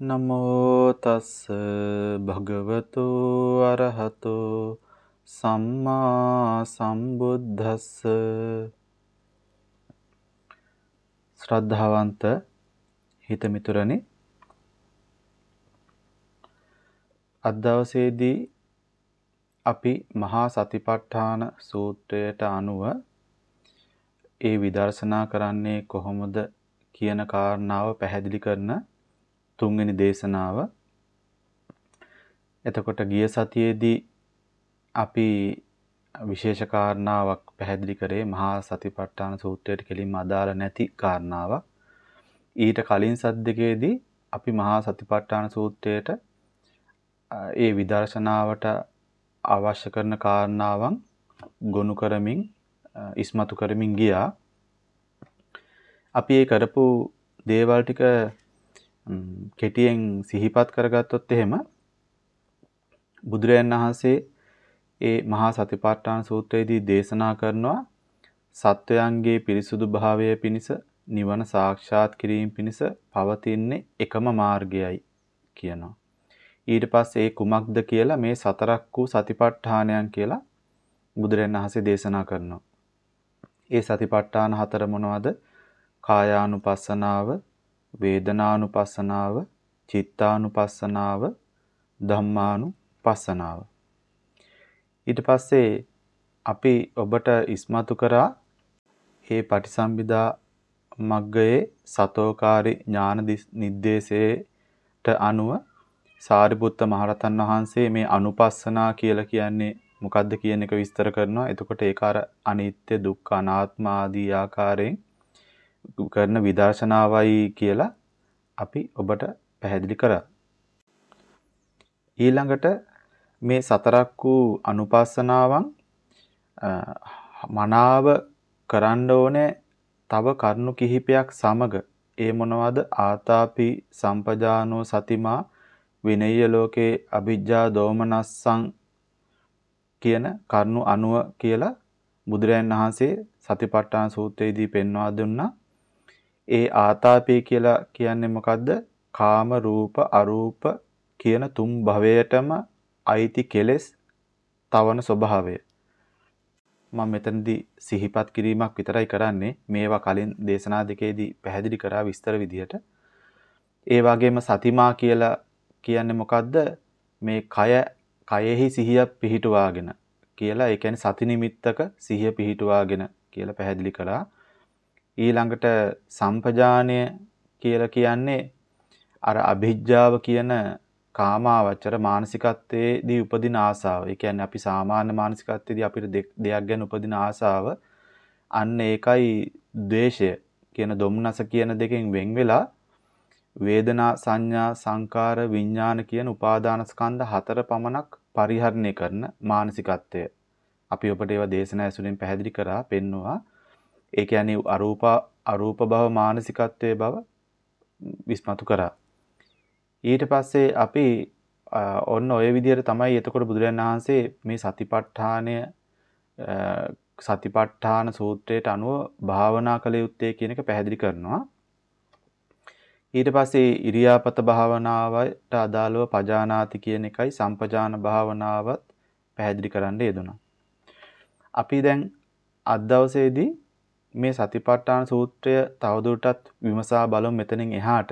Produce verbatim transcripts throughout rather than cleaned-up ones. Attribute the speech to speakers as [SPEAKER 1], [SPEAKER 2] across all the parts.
[SPEAKER 1] නමෝ තස්ස භගවතු අරහතෝ සම්මා සම්බුද්දස්ස. ශ්‍රද්ධාවන්ත හිතමිතුරනි, අද දවසේදී අපි මහා සතිපට්ඨාන සූත්‍රයට අනුව ඒ විදර්ශනා කරන්නේ කොහොමද කියන කාරණාව පැහැදිලි කරන තුන්වෙනි දේශනාව. එතකොට ගිය සතියේදී අපි විශේෂ කාරණාවක් පැහැදිලි කරේ මහා සතිපට්ඨාන සූත්‍රයට කෙලින්ම අදාළ නැති කාරණාවක්. ඊට කලින් සද්දකේදී අපි මහා සතිපට්ඨාන සූත්‍රයට ඒ විදර්ශනාවට අවශ්‍ය කරන කාරණාවන් ගොනු කරමින් ඉස්මතු කරමින් ගියා. අපි ඒ කරපු දේවල් ටික කෙටියෙන් සිහිපත් කරගත්තොත් එහෙම බුදුරජාණන් වහන්සේ ඒ මහා සතිපට්ඨාන සූත්‍රයේදී දේශනා කරනවා සත්වයන්ගේ පිරිසුදු භාවය පිණිස නිවන සාක්ෂාත් කිරීම පිණිස පවතින්නේ එකම මාර්ගයයි කියනවා. ඊට පස්සේ ඒ කුමක්ද කියලා මේ සතරක් වූ සතිපට්ඨානයන් කියලා බුදුරජාණන් වහන්සේ දේශනා කරනවා. ඒ සතිපට්ඨාන හතර මොනවද? කායානුපස්සනාව, වේදනානුපස්සනාව, චිත්තානුපස්සනාව, ධම්මානුපස්සනාව. ඊට පස්සේ අපි ඔබට ඉස්මතු කරා මේ පටිසම්භිදා මග්ගයේ සතෝකාරී ඥාන නිද්දේශයට අනුව සාරිපුත්ත මහරහතන් වහන්සේ මේ අනුපස්සනා කියලා කියන්නේ මොකද්ද කියන එක විස්තර කරනවා. එතකොට ඒක අර අනිත්‍ය දුක්ඛ අනාත්ම ආදී ආකාරයෙන් කරන විදර්ශනාවයි කියලා අපි ඔබට පැහැදිලි කරා. ඊළඟට මේ සතරක් වූ අනුපස්සනාවන් මනාව කරන්න ඕනේ තව කරුණු කිහිපයක් සමග. ඒ මොනවද? ආතාපි සම්පජානෝ සතිමා විනය්‍ය ලෝකේ අභිජ්ජා දෝමනස්සං කියන කරුණු අනුව කියලා බුදුරජාණන් වහන්සේ සතිපට්ඨාන සූත්‍රයේදී පෙන්වා දුන්නා. ඒ ආතාපය කියලා කියන්නේ මොකද්ද? කාම රූප අරූප කියන තුන් භවයටම අයිති කෙලෙස් තවන ස්වභාවය. මම මෙතනදී සිහිපත් කිරීමක් විතරයි කරන්නේ. මේවා කලින් දේශනා දෙකේදී පැහැදිලි කරා විස්තර විදිහට. ඒ වගේම සතිමා කියලා කියන්නේ මොකද්ද? මේ කය කයෙහි සිහිය පිහිටුවාගෙන කියලා. ඒ කියන්නේ සති නිමිත්තක සිහිය පිහිටුවාගෙන කියලා පැහැදිලි කළා. ඊළඟට සම්පජානය කියලා කියන්නේ අර අභිජ්ජාව කියන කාමාවචර මානසිකත්වයේදී උපදින ආසාව. ඒ කියන්නේ අපි සාමාන්‍ය මානසිකත්වයේදී අපිට දෙයක් ගැන උපදින ආසාව, අන්න ඒකයි ද්වේෂය කියන දොම්නස කියන දෙකෙන් වෙන් වෙලා වේදනා සංඥා සංකාර විඥාන කියන උපාදාන ස්කන්ධ හතර පමණක් පරිහරණය කරන මානසිකත්වය. අපි ඔබට ඒවා දේශනා ඇසුරින් පැහැදිලි කරා පෙන්නවා. ඒ කියන්නේ අරූප අරූප භව මානසිකත්වයේ බව විස්මතු කරා. ඊට පස්සේ අපි ඔන්න ඔය විදිහට තමයි එතකොට බුදුරජාණන් වහන්සේ මේ සතිපට්ඨානය සතිපට්ඨාන සූත්‍රයට අනුව භාවනා කළ යුත්තේ කියන එක පැහැදිලි කරනවා. ඊට පස්සේ ඉරියාපත භාවනාවට අදාළව පජානාති කියන එකයි සම්පජාන භාවනාවත් පැහැදිලි කරන්න යෙදුණා. අපි දැන් අද දවසේදී මේ සතිපට්ඨාන සූත්‍රය තවදුරටත් විමසා බලමු මෙතනින් එහාට.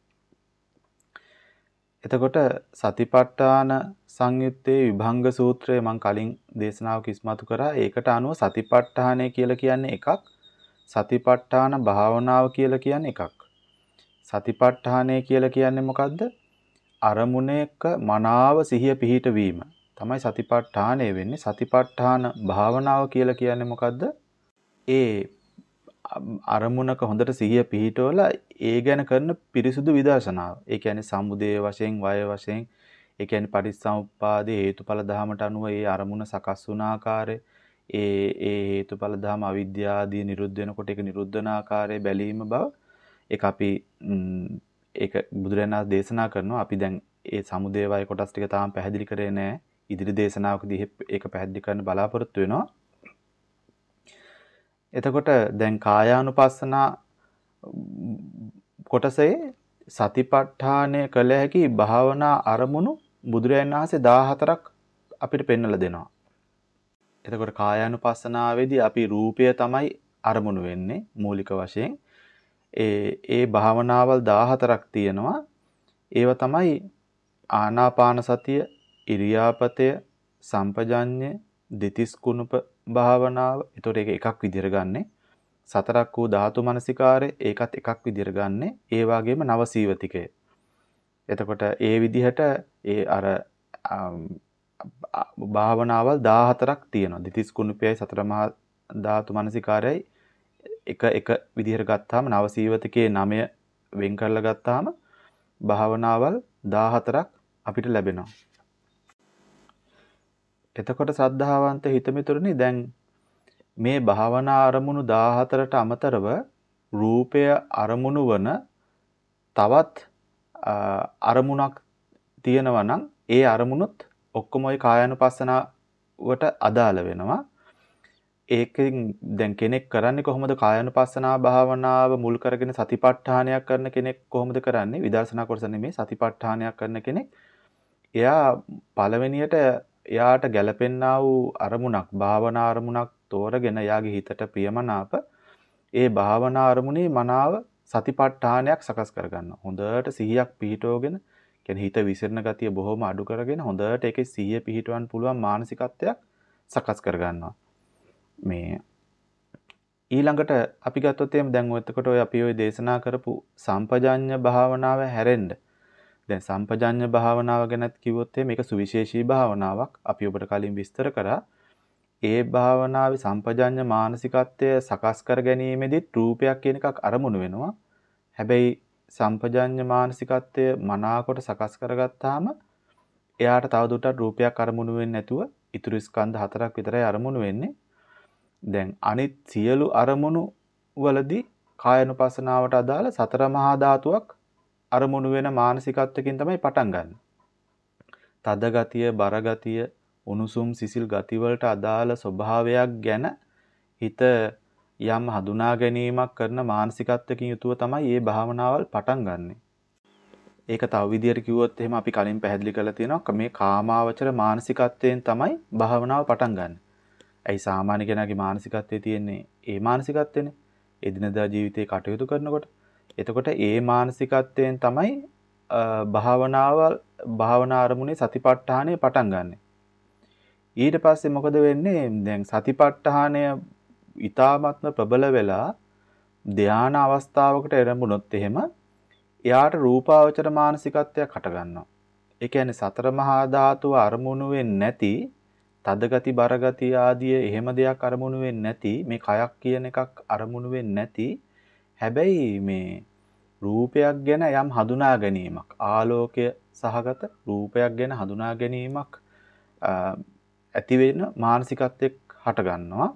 [SPEAKER 1] එතකොට සතිපට්ඨාන සංයුත්තේ විභංග සූත්‍රය මම කලින් දේශනාවක ඉස්මතු කරා. ඒකට අනුව සතිපට්ඨානය කියලා කියන්නේ එකක්, සතිපට්ඨාන භාවනාව කියලා කියන්නේ එකක්. සතිපට්ඨානය කියලා කියන්නේ මොකද්ද? අරමුණේක මනාව සිහිය පිහිටවීම තමයි සතිපට්ඨානය වෙන්නේ. සතිපට්ඨාන භාවනාව කියලා කියන්නේ මොකද්ද? ඒ අරමුණක හොඳට සිහිය පිහිටවලා ඒ ගැන කරන පිරිසුදු විදර්ශනාව. ඒ කියන්නේ සමුදය වශයෙන්, වය වශයෙන්, ඒ කියන්නේ පටිච්චසමුප්පාදේ හේතුඵල ධහමට අනුව ඒ අරමුණ සකස් වුණ ආකාරය, ඒ ඒ හේතුඵල ධහම අවිද්‍යාව ආදී නිරුද්ධ වෙනකොට ඒක නිරුද්ධ වන ආකාරය බැලීම බව. ඒක අපි ඒක බුදුරජාණන් දේශනා කරනවා. අපි දැන් ඒ සමුදය වය කොටස් ටික තාම පැහැදිලි කරේ නැහැ. ඉදිරි දේශනාවකදී ඒක පැහැදිලි කරන්න බලාපොරොත්තු වෙනවා. එතකොට දැන් කායානුපස්සනා කොටසේ සතිපට්ඨානය කළ හැකි භාවනා අරමුණු බුදුරජාණන් වහන්සේ දාහතරක් අපිට පෙන්වලා දෙනවා. එතකොට කායානුපස්සනාවේදී අපි රූපය තමයි අරමුණු වෙන්නේ මූලික වශයෙන්. ඒ ඒ භාවනාවල් දාහතරක් තියෙනවා. ඒව තමයි ආනාපාන සතිය, ඉරියාපතය, සම්පජඤ්ඤය, දිතිස් කුණුප භාවනාව. ඒතකොට ඒක එකක් විදිහට ගන්නෙ. සතරක් වූ ධාතු මනසිකාරය ඒකත් එකක් විදිහට ගන්නෙ. ඒ වගේම නවසීවතිකය. එතකොට ඒ විදිහට ඒ අර භාවනාවල් දාහතරක් තියෙනවා. දිතිස් කුණුපයයි සතර මහා ධාතු මනසිකාරයයි එක එක විදිහට ගත්තාම නවසීවතිකයේ නවය වෙන් කරලා ගත්තාම භාවනාවල් දාහතරක් අපිට ලැබෙනවා. එතකොට ශ්‍රද්ධාවන්ත හිතමිතුරනි දැන් මේ භාවනා අරමුණු දාහතරට අමතරව රූපය අරමුණු වන තවත් අරමුණක් තියෙනවා නම් ඒ අරමුණුත් ඔක්කොම ওই කායानुපස්සනාවට අදාළ වෙනවා. ඒකෙන් දැන් කෙනෙක් කරන්නේ කොහොමද කායानुපස්සනා භාවනාව මුල් කරගෙන සතිපට්ඨානයක් කරන කෙනෙක් කොහොමද කරන්නේ? විදර්ශනා කොටස නෙමෙයි සතිපට්ඨානයක් කරන කෙනෙක්. එයා පළවෙනියට එයාට ගැළපෙන්නා වූ අරමුණක් භාවනා අරමුණක් තෝරගෙන එයාගේ හිතට ප්‍රියමනාප ඒ භාවනා අරමුණේ මනාව සතිපට්ඨානයක් සකස් කරගන්නවා. හොඳට සිහියක් පිහිටවගෙන කියන්නේ හිත විසිරෙන ගතිය බොහොම අඩු කරගෙන හොඳට ඒකේ සිහිය පිහිටවන්න පුළුවන් මානසිකත්වයක් සකස් කරගන්නවා. මේ ඊළඟට අපි ගත්තොත් එහෙනම් දැන් ඔයකට ඔය අපි ඔය දේශනා කරපු සම්පජඤ්ඤ භාවනාව හැරෙන්න. දැන් සම්පජඤ්ඤ භාවනාව ගැනත් කිව්වොත් මේක සුවිශේෂී භාවනාවක්. අපි ඔබට කලින් විස්තර කරා. ඒ භාවනාවේ සම්පජඤ්ඤ මානසිකත්වය සකස් කර ගැනීමෙදිත් රූපයක් කියන එකක් අරමුණු වෙනවා. හැබැයි සම්පජඤ්ඤ මානසිකත්වය මනාකොට සකස් කරගත්තාම එයාට තවදුරටත් රූපයක් අරමුණු වෙන්නේ නැතුව ඉතුරු ස්කන්ධ හතරක් විතරයි අරමුණු වෙන්නේ. දැන් අනිත් සියලු අරමුණු වලදී කායනුපස්සනාවට අදාළ සතර මහා ධාතුවක් අරමුණු වෙන මානසිකත්වකින් තමයි පටන් ගන්න. තද ගතිය, බර ගතිය, උණුසුම් සිසිල් ගති වලට අදාළ ස්වභාවයක් ගැන හිත යම් හඳුනා ගැනීමක් කරන මානසිකත්වකින් යුතුව තමයි මේ භාවනාවල් පටන් ගන්නෙ. ඒක තව විදියට කිව්වොත් එහෙම අපි කලින් පැහැදිලි කරලා තියෙනවා මේ කාමාවචර මානසිකත්වයෙන් තමයි භාවනාව පටන් ගන්න. ඇයි සාමාන්‍ය කෙනාගේ මානසිකත්වයේ තියෙන්නේ ඒ මානසිකත්වයනේ. එදිනදා ජීවිතේ කටයුතු කරනකොට. එතකොට ඒ මානසිකත්වයෙන් තමයි භාවනාවල් භාවනා අරමුණේ සතිපට්ඨානය පටන් ගන්නෙ. ඊට පස්සේ මොකද වෙන්නේ? දැන් සතිපට්ඨානය ඊ타ත්ම ප්‍රබල වෙලා ධානා අවස්ථාවකට එරඹුණොත් එහෙම එයාට රූපාවචර මානසිකත්වයක් හට ගන්නවා. ඒ කියන්නේ සතර මහා ධාතුව අරමුණු වෙන්නේ නැති තදගති බරගති ආදී එහෙම දෙයක් අරමුණු වෙන්නේ නැති මේ කයක් කියන එකක් අරමුණු වෙන්නේ නැති හැබැයි මේ රූපයක් ගැන යම් හඳුනා ගැනීමක් ආලෝකය සහගත රූපයක් ගැන හඳුනා ගැනීමක් ඇති වෙන මානසිකත්වයක් හට ගන්නවා.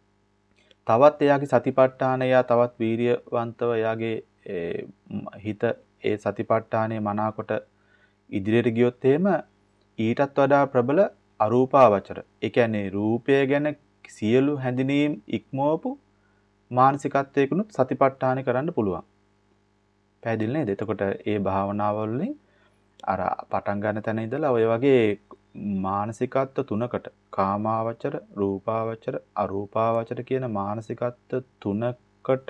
[SPEAKER 1] තවත් එයාගේ සතිපට්ඨානය තවත් වීරියවන්තව එයාගේ හිත ඒ සතිපට්ඨානයේ මනාකොට ඉදිරියට ගියොත් එහෙම ඊටත් වඩා ප්‍රබල අරූපාවචර. ඒ කියන්නේ රූපය ගැන සියලු හැඳිනීම් ඉක්මවපු මානසිකත්වයකුනුත් සතිපට්ඨාන කරන්න පුළුවන්. පැහැදිලි නේද? එතකොට ඒ භාවනාවල් වලින් අර පටන් ගන්න තැන ඉඳලා ඔය වගේ මානසිකත්ව තුනකට කාමාවචර, රූපාවචර, අරූපාවචර කියන මානසිකත්ව තුනකට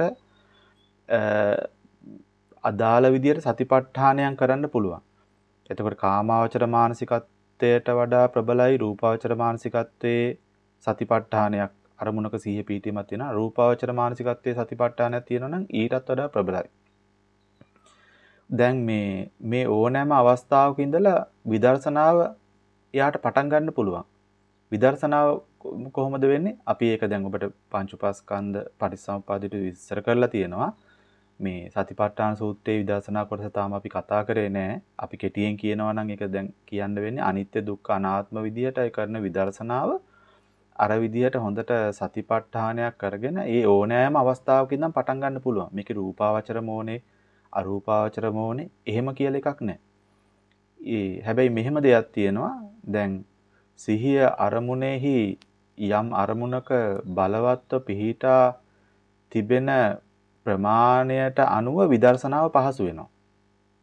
[SPEAKER 1] අදාළ විදියට සතිපට්ඨානයන් කරන්න පුළුවන්. එතකොට කාමාවචර මානසිකත්වයට වඩා ප්‍රබලයි රූපාවචර මානසිකත්වයේ සතිපට්ඨානයක් අරමුණක සිහිය පීඨීමක් තියෙනවා. රූපාවචර මානසිකත්වයේ සතිපට්ඨානයක් තියෙනවා නම් ඊටත් වඩා ප්‍රබලයි. දැන් මේ මේ ඕනෑම අවස්ථාවක ඉඳලා විදර්ශනාව එයාට පටන් ගන්න පුළුවන්. විදර්ශනාව කොහොමද වෙන්නේ? අපි ඒක දැන් ඔබට පංච උපාස්කන්ධ පටිච්චසමුප්පාදයට විස්තර කරලා තියෙනවා. මේ සතිපට්ඨාන සූත්‍රයේ විදර්ශනා කොටස තාම අපි කතා කරේ නැහැ. අපි කෙටියෙන් කියනවා නම් ඒක දැන් කියන්න වෙන්නේ අනිත්‍ය දුක්ඛ අනාත්ම විදියට ඒ කරන විදර්ශනාව අර විදියට හොඳට සතිපට්ඨානයක් කරගෙන ඒ ඕනෑම අවස්ථාවක ඉඳන් පටන් ගන්න පුළුවන්. මේකේ රූපාවචර මොහොනේ අරූපාවචර මොහොනේ එහෙම කියලා එකක් නැහැ. ඒ හැබැයි මෙහෙම දෙයක් තියෙනවා. දැන් සිහිය අරමුණෙහි යම් අරමුණක බලවත්ව පිහිටා තිබෙන ප්‍රමාණයට අනුව විදර්ශනාව පහසු වෙනවා.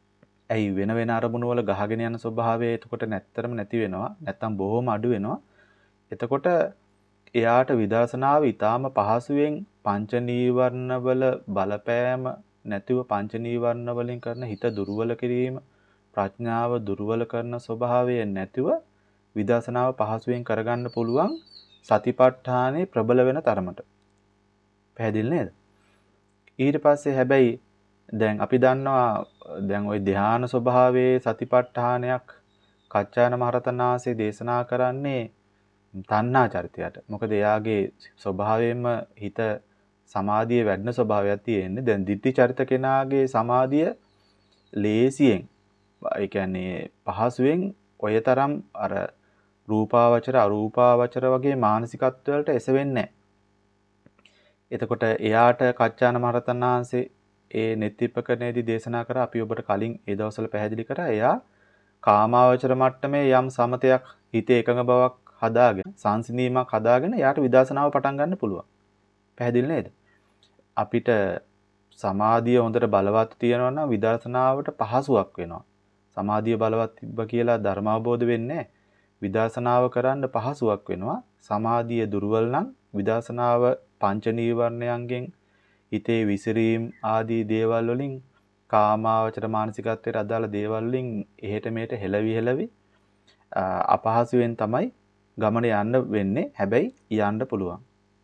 [SPEAKER 1] ඇයි වෙන වෙන අරමුණු වල ගහගෙන යන ස්වභාවය එතකොට නැත්තරම නැති වෙනවා. නැත්තම් බොහොම අඩු වෙනවා. එතකොට එයාට විදර්ශනාව ඊටාම පහසුවෙන් පංච නීවරණ වල බලපෑම නැතිව පංච නීවරණ වලින් කරන හිත දුර්වල කිරීම ප්‍රඥාව දුර්වල කරන ස්වභාවය නැතිව විදර්ශනාව පහසුවෙන් කරගන්න පුළුවන් සතිපට්ඨානේ ප්‍රබල වෙන තරමට. පැහැදිලි නේද? ඊට පස්සේ හැබැයි දැන් අපි දන්නවා දැන් ওই ධ්‍යාන ස්වභාවයේ සතිපට්ඨානයක් කච්චායන මහරහතන් වහන්සේ දේශනා කරන්නේ තණ්හා චරිතයට. මොකද එයාගේ ස්වභාවයෙන්ම හිත සමාධියේ වැඩෙන ස්වභාවයක් තියෙන්නේ. දැන් ditthi චරිත කෙනාගේ සමාධිය ලේසියෙන් ඒ කියන්නේ පහසුවෙන් ඔය තරම් අර රූපාවචර අරූපාවචර වගේ මානසිකත්ව වලට එසවෙන්නේ නැහැ. එතකොට එයාට කච්චායන මහරහතන් වහන්සේ ඒ නෙත්තිපකණේදී දේශනා කර අපි ඔබට කලින් ඒ දවස්වල පැහැදිලි කරා. එයා කාමාවචර මට්ටමේ යම් සමතයක් හිතේ එකඟ බවක් හදාගෙන සංසිඳීමක් හදාගෙන එයාට විදර්ශනාව පටන් ගන්න පුළුවන්. පැහැදිලි නේද? අපිට සමාධිය හොඳට බලවත් තියෙනවා නම් විදර්ශනාවට පහසුවක් වෙනවා. සමාධිය බලවත් තිබ්බ කියලා ධර්ම අවබෝධ වෙන්නේ නැහැ. විදර්ශනාව කරන්න පහසුවක් වෙනවා. සමාධිය දුර්වල නම් විදර්ශනාව පංච නීවරණයන්ගෙන් හිතේ විසිරීම් ආදී දේවල් වලින් කාමාවචර මානසිකත්වයට අදාළ දේවල් වලින් එහෙට මෙහෙට හෙලවි හෙලවි අපහසුයෙන් තමයි ගමන යන්න වෙන්නේ. හැබැයි යන්න පුළුවන්.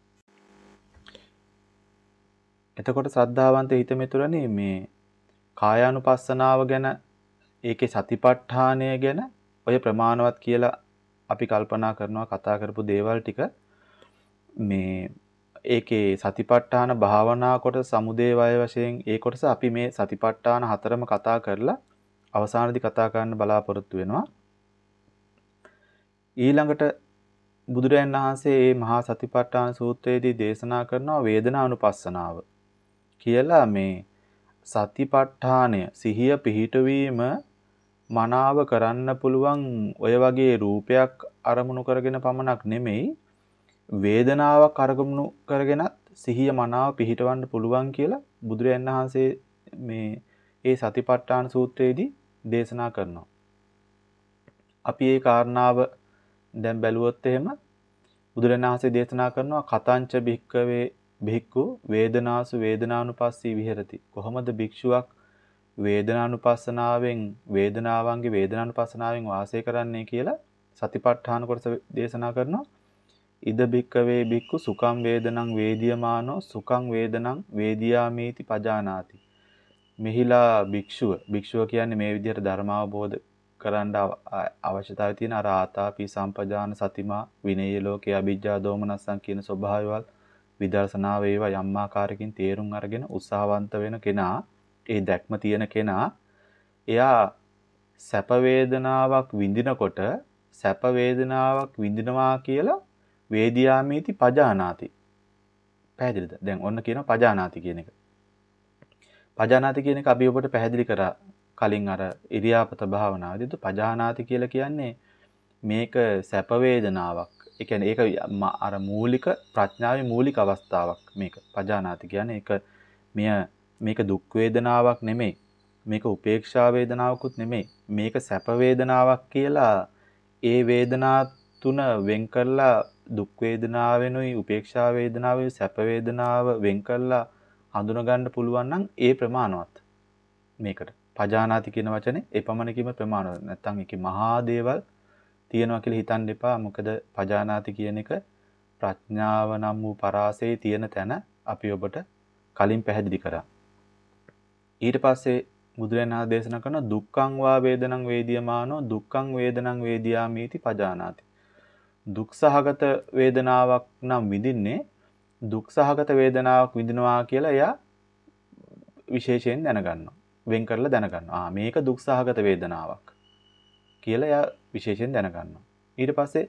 [SPEAKER 1] එතකොට ශ්‍රද්ධාවන්ත හිත මෙතුරනේ මේ කායානුපස්සනාව ගැන ඒකේ සතිපට්ඨානය ගැන ඔය ප්‍රමාණවත් කියලා අපි කල්පනා කරනවා කතා කරපු දේවල් ටික මේ ඒකේ සතිපට්ඨාන භාවනා කොට සමුදේ වය වශයෙන් ඒ කොටස අපි මේ සතිපට්ඨාන හතරම කතා කරලා අවසානයේදී කතා කරන්න බලාපොරොත්තු වෙනවා. ඊළඟට බුදුරජාණන් වහන්සේ මේ මහා සතිපට්ඨාන සූත්‍රයේදී දේශනා කරනවා වේදනානුපස්සනාව කියලා. මේ සතිපට්ඨානය සිහිය පිහිටවීම මනාව කරන්න පුළුවන් ඔය වගේ රූපයක් අරමුණු කරගෙන පමණක් නෙමෙයි වේදනාවක් අරමුණු කරගෙනත් සිහිය මනාව පිහිටවන්න පුළුවන් කියලා බුදුරජාණන් වහන්සේ මේ ඒ සතිපට්ඨාන සූත්‍රයේදී දේශනා කරනවා. අපි මේ කාරණාව දැන් බැලුවොත් එහෙම බුදුරජාණන් වහන්සේ දේශනා කරනවා කතංච භික්කවේ භික්ඛු වේදනාසු වේදනානුපස්සී විහෙරති. කොහොමද භික්ෂුවක් වේදනානුපස්සනාවෙන් වේදනාවන්ගේ වේදනානුපස්සනාවෙන් වාසය කරන්නේ කියලා සතිපට්ඨාන කොටස දේශනා කරනවා. ඉද භික්කවේ භික්ඛු සුඛං වේදනං වේදියමානෝ සුඛං වේදනං වේදියාමේති පජානාති. මෙහිලා භික්ෂුව භික්ෂුව කියන්නේ මේ විදිහට ධර්ම අවබෝධ කරන්න අවශ්‍යතාවය තියෙන අර ආතාපි සම්පජාන සතිමා විනේය ලෝකේ අභිජ්ජා දෝමනස්සං කියන ස්වභාවයවල් විදර්ශනාව ඒවා යම් ආකාරයකින් තේරුම් අරගෙන උත්සාහවන්ත වෙන කෙනා ඒ දැක්ම තියෙන කෙනා එයා සැප වේදනාවක් විඳිනකොට සැප වේදනාවක් විඳිනවා කියලා වේදියාමේති පජානාති. පැහැදිලිද? දැන් ඔන්න කියනවා පජානාති කියන එක. පජානාති කියන එක අපි ඔබට පැහැදිලි කරා කලින් අර ඉරියාපත භාවනාවේදී. පජානාති කියලා කියන්නේ මේක සැප වේදනාවක්. ඒ කියන්නේ ඒක අර මූලික ප්‍රඥාවේ මූලික අවස්ථාවක් මේක. පජානාති කියන්නේ ඒක මෙය මේක දුක් වේදනාවක් නෙමෙයි. මේක උපේක්ෂා වේදනාවකුත් නෙමෙයි. මේක සැප වේදනාවක් කියලා ඒ වේදනා තුන වෙන් කරලා දුක් වේදනාවෙනුයි උපේක්ෂා වේදනාවෙනුයි සැප වේදනාව වෙන් කරලා හඳුනා ගන්න පුළුවන් නම් ඒ ප්‍රමාණවත්. මේකට පජානාති කියන වචනේ එපමණකින්ම ප්‍රමාණවත්. නැත්තම් ඒකේ මහා දේවල් තියෙනවා කියලා හිතන්න එපා. මොකද පජානාති කියන එක ප්‍රඥාව නම් වූ පරාසයේ තියෙන තැන අපි ඔබට කලින් පැහැදිලි කරා. ඊට පස්සේ බුදුරජාණන් වහන්සේ දේශනා කරන දුක්ඛං වා වේදනං වේදියමානෝ දුක්ඛං වේදනං වේදියාමීති පජානාති. දුක් සහගත වේදනාවක් නම් විඳින්නේ දුක් සහගත වේදනාවක් විඳිනවා කියලා එයා විශේෂයෙන් දැනගන්නවා. වෙන් කරලා දැනගන්නවා. ආ මේක දුක් සහගත වේදනාවක් කියලා එයා විශේෂයෙන් දැනගන්නවා. ඊට පස්සේ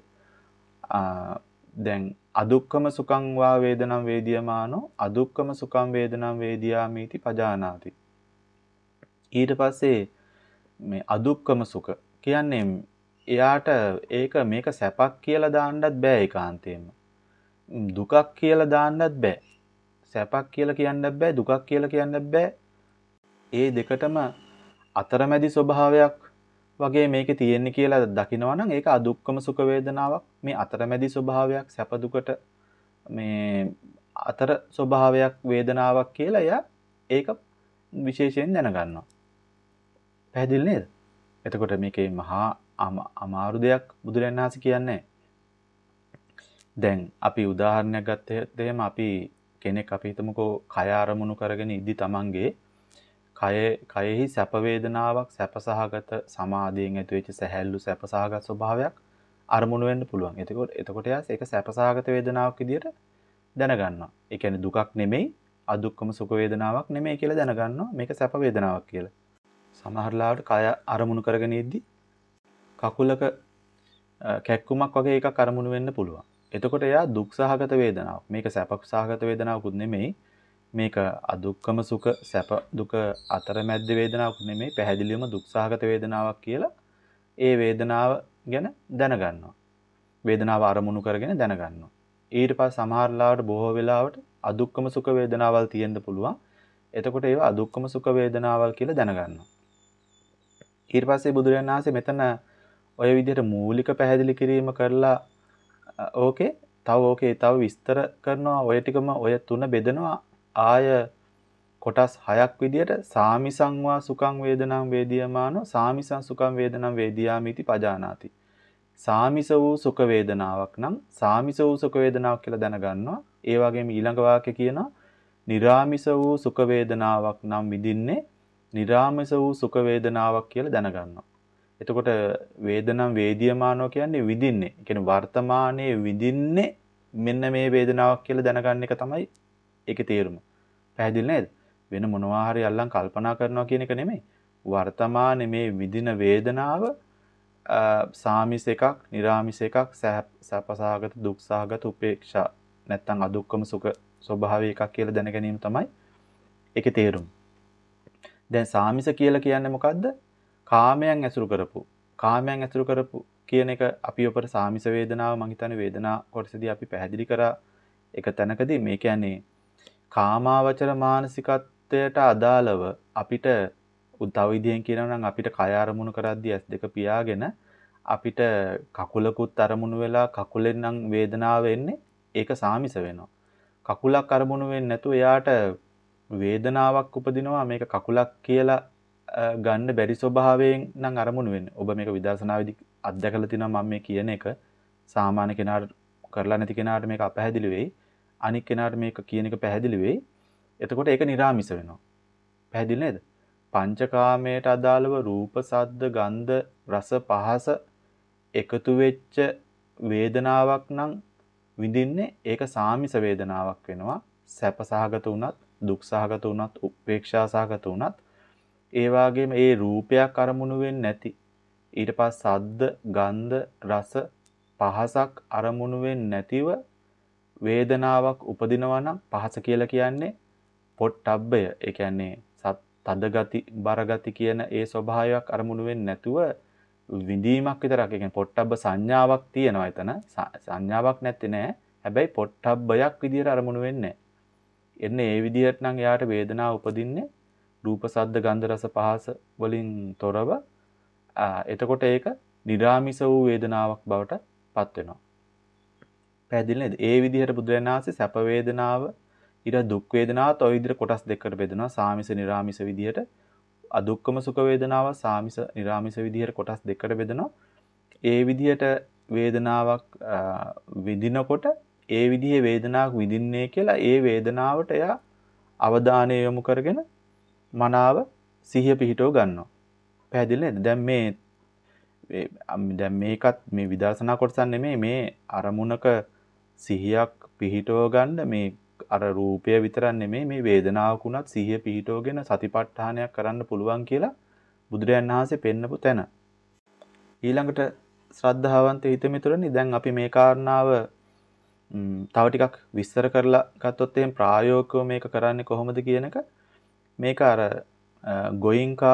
[SPEAKER 1] දැන් අදුක්කම සුඛං වා වේදනං වේදියමානෝ අදුක්කම සුඛං වේදනං වේදියාමීති පජානාති. ඊට පස්සේ මේ අදුක්කම සුඛ කියන්නේ එයාට ඒක මේක සැපක් කියලා දාන්නත් බෑ ඒකාන්තයෙන්ම. දුකක් කියලා දාන්නත් බෑ. සැපක් කියලා කියන්නත් බෑ දුකක් කියලා කියන්නත් බෑ. ඒ දෙකටම අතරමැදි ස්වභාවයක් වගේ මේකේ තියෙන්නේ කියලා දකිනවා නම් ඒක අදුක්කම සුඛ වේදනාවක්. මේ අතරමැදි ස්වභාවයක් සැප දුකට මේ අතර ස්වභාවයක් වේදනාවක් කියලා එයා ඒක විශේෂයෙන් දැනගන්නවා. පැහැදිලි නේද? එතකොට මේකේ මහා අමාරු දෙයක් බුදුරජාණන් වහන්සේ කියන්නේ. දැන් අපි උදාහරණයක් ගත්තොත් එහෙම අපි කෙනෙක් අපි හිතමුකෝ කය අරමුණු කරගෙන ඉදි තමන්ගේ කය කයෙහි සැප වේදනාවක් සැපසහගත සමාධියෙන් ඇතිවෙච්ච සැහැල්ලු සැපසහගත ස්වභාවයක් අරමුණු වෙන්න පුළුවන්. එතකොට එතකොට යාස් ඒක සැපසහගත වේදනාවක් විදියට දැනගන්නවා. ඒ කියන්නේ දුකක් නෙමෙයි අදුක්කම සුඛ වේදනාවක් නෙමෙයි කියලා දැනගන්නවා. මේක සැප වේදනාවක් කියලා. සමහර ලාවට කය අරමුණු කරගෙන ඉද්දි කකුලක කැක්කුමක් වගේ එකක් අරමුණු වෙන්න පුළුවන්. එතකොට එයා දුක් සහගත වේදනාවක්. මේක සැප සහගත වේදනාවකුත් නෙමෙයි. මේක අදුක්කම සුඛ සැප දුක අතරමැද වේදනාවක් නෙමෙයි. පැහැදිලිවම දුක් සහගත වේදනාවක් කියලා ඒ වේදනාව ගැන දැනගන්නවා. වේදනාව අරමුණු කරගෙන දැනගන්නවා. ඊට පස්සේ සමහර ලාවට බොහෝ වෙලාවට අදුක්කම සුඛ වේදනාවල් තියෙන්න පුළුවන්. එතකොට ඒවා අදුක්කම සුඛ වේදනාවල් කියලා දැනගන්නවා. ඊට පස්සේ බුදුරජාණන් වහන්සේ මෙතන ඔය විදිහට මූලික පැහැදිලි කිරීම කරලා ඕකේ තව ඕකේ තව විස්තර කරනවා. ඔය ටිකම ඔය තුන බෙදනවා ආය කොටස් හයක් විදිහට සාමිසං වා සුඛං වේදනං වේදියමානෝ සාමිසං සුඛං වේදනං වේදියාමිති පජානාති. සාමිස වූ සුඛ වේදනාවක් නම් සාමිස වූ සුඛ වේදනාවක් කියලා දැනගන්නවා. ඒ වගේම ඊළඟ වාක්‍ය කියනවා නිරාමිස වූ සුඛ වේදනාවක් නම් විඳින්නේ නිරාමිස වූ සුඛ වේදනාවක් කියලා දැනගන්නවා. එතකොට වේදනම් වේදියමානෝ කියන්නේ විඳින්නේ. ඒ කියන්නේ වර්තමානයේ විඳින්නේ මෙන්න මේ වේදනාවක් කියලා දැනගන්න එක තමයි ඒකේ තේරුම. පැහැදිලි නේද? වෙන මොනවා හරි අල්ලන් කල්පනා කරනවා කියන එක නෙමෙයි. වර්තමානයේ මේ විඳින වේදනාව සාමිස එකක්, නිරාමිස එකක්, සැපසහගත, දුක්සහගත, උපේක්ෂා නැත්තම් අදුක්කම සුඛ ස්වභාවය එකක් කියලා දැන ගැනීම තමයි ඒකේ තේරුම. දැන් සාමිස කියලා කියන්නේ මොකද්ද? කාමයන් ඇසුරු කරපු. කාමයන් ඇසුරු කරපු කියන එක අපි ඔපර සාමිස වේදනාව මං හිතන්නේ වේදනා කොටසදී අපි පැහැදිලි කරා එක තැනකදී මේ කියන්නේ කාමාවචර මානසිකත්වයට අදාළව අපිට තව විදිහෙන් කියනවා නම් අපිට කය අරමුණු කරද්දී ඇස් දෙක පියාගෙන අපිට කකුලකුත් අරමුණු වෙලා කකුලෙන් නම් වේදනාව එන්නේ ඒක සාමිස වෙනවා. කකුලක් අරමුණු වෙන්නේ නැතුව එයාට වේදනාවක් උපදිනවා මේක කකුලක් කියලා ගන්න බැරි ස්වභාවයෙන් නම් අරමුණු වෙන්නේ. ඔබ මේක විදර්ශනාවේදී අත්දැකලා තිනවා මම මේ කියන එක සාමාන්‍ය කෙනාට කරලා නැති කෙනාට මේක අපැහැදිලි වෙයි. අනික් කෙනාට මේක කියන එක පැහැදිලි වෙයි. එතකොට ඒක නිරාමිස වෙනවා. පැහැදිලි නේද? පංචකාමයට අදාළව රූප, ශබ්ද, ගන්ධ, රස, පහස එකතු වෙච්ච වේදනාවක් නම් විඳින්නේ ඒක සාමිස වේදනාවක් වෙනවා. සැපසහගත වුණත්, දුක්සහගත වුණත්, උපේක්ෂාසහගත වුණත් ඒ වගේම ඒ රූපයක් අරමුණු වෙන්නේ නැති ඊට පස්සේ ශබ්ද, ගන්ධ, රස, පහසක් අරමුණු වෙන්නේ නැතිව වේදනාවක් උපදිනවා නම් පහස කියලා කියන්නේ පොට්ටබ්බය. ඒ කියන්නේ තද ගති, බර ගති කියන ඒ ස්වභාවයක් අරමුණු වෙන්නේ නැතුව විඳීමක් විතරක්. ඒ කියන්නේ පොට්ටබ්බ සංඥාවක් තියෙනවා එතන. සංඥාවක් නැත්තේ නෑ. හැබැයි පොට්ටබ්බයක් විදියට අරමුණු වෙන්නේ නෑ. එන්නේ ඒ විදියට නම් එයාට වේදනාව උපදින්නේ රූප, ශබ්ද, ගන්ධ, රස, පහස වලින් තොරව. එතකොට ඒක නිරාමිස වූ වේදනාවක් බවට පත් වෙනවා. පැහැදිලි නේද? ඒ විදිහට බුදුරජාණන් වහන්සේ සැප වේදනාව ඊට දුක් වේදනාවත් ওই විදිහට කොටස් දෙකකට බෙදනවා. සාමිස, නිරාමිස විදිහට. අදුක්කම සුඛ වේදනාව සාමිස, නිරාමිස විදිහට කොටස් දෙකකට බෙදනවා. ඒ විදිහට වේදනාවක් විඳිනකොට ඒ විදිහේ වේදනාවක් විඳින්නේ කියලා ඒ වේදනාවට එයා අවධානය යොමු කරගෙන මනාව සිහිය පිහිටව ගන්නවා. පැහැදිලි නේද? දැන් මේ දැන් මේකත් මේ විදර්ශනා කොටසක් නෙමෙයි මේ අරමුණක සිහියක් පිහිටව ගන්න මේ අර රූපය විතරක් නෙමෙයි මේ වේදනාවක උනත් සිහිය පිහිටවගෙන සතිපට්ඨානයක් කරන්න පුළුවන් කියලා බුදුරජාණන් වහන්සේ පෙන්නපු තැන. ඊළඟට ශ්‍රද්ධාවන්ත හිතමිතුරනි දැන් අපි මේ කාරණාව තව ටිකක් විස්තර කරලා ගත්තොත් එහෙනම් ප්‍රායෝගිකව මේක කරන්නේ කොහොමද කියන එක මේක අර ගෝයින්කා